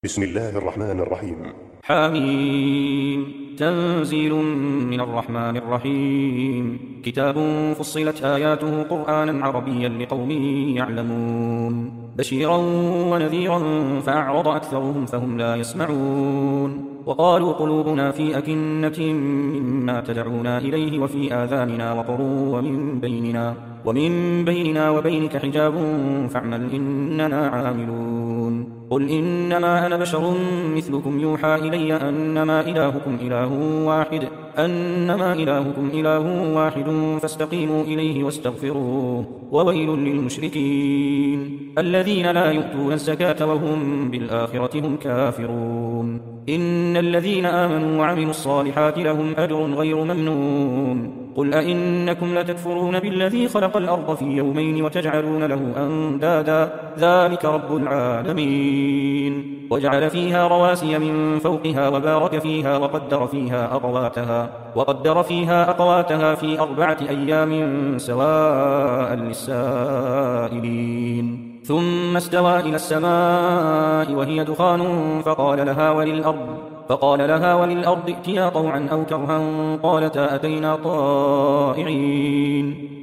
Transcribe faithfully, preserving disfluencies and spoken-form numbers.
بسم الله الرحمن الرحيم. حميم تنزيل من الرحمن الرحيم كتاب فصلت آياته قرآنا عربيا لقوم يعلمون بشيرا ونذيرا فأعرض أكثرهم فهم لا يسمعون وقالوا قلوبنا في أكنة مما تدعونا إليه وفي آذاننا وقر ومن بيننا ومن بيننا وبينك حجاب فاعمل إننا عاملون قل إنما أنا بشر مثلكم يوحى إلي أنما إلهكم إله واحد أنما إلهكم إله واحد فاستقيموا إليه واستغفروه وويل للمشركين الذين لا يؤتون الزكاة وهم بالآخرة هم كافرون إن الذين آمنوا وعملوا الصالحات لهم أجر غير ممنون قل أئنكم لتكفرون بالذي خلق الأرض في يومين وتجعلون له أندادا ذلك رب العالمين وجعل فيها رواسي من فوقها وبارك فيها وقدر فيها أقواتها وقدر فيها أقواتها في أربعة أيام سواء للسائلين ثم استوى إلى السماء وهي دخان فقال لها وللأرض فقال لها وللأرض ائتيا طوعا أو كرها قالتا أتينا طائعين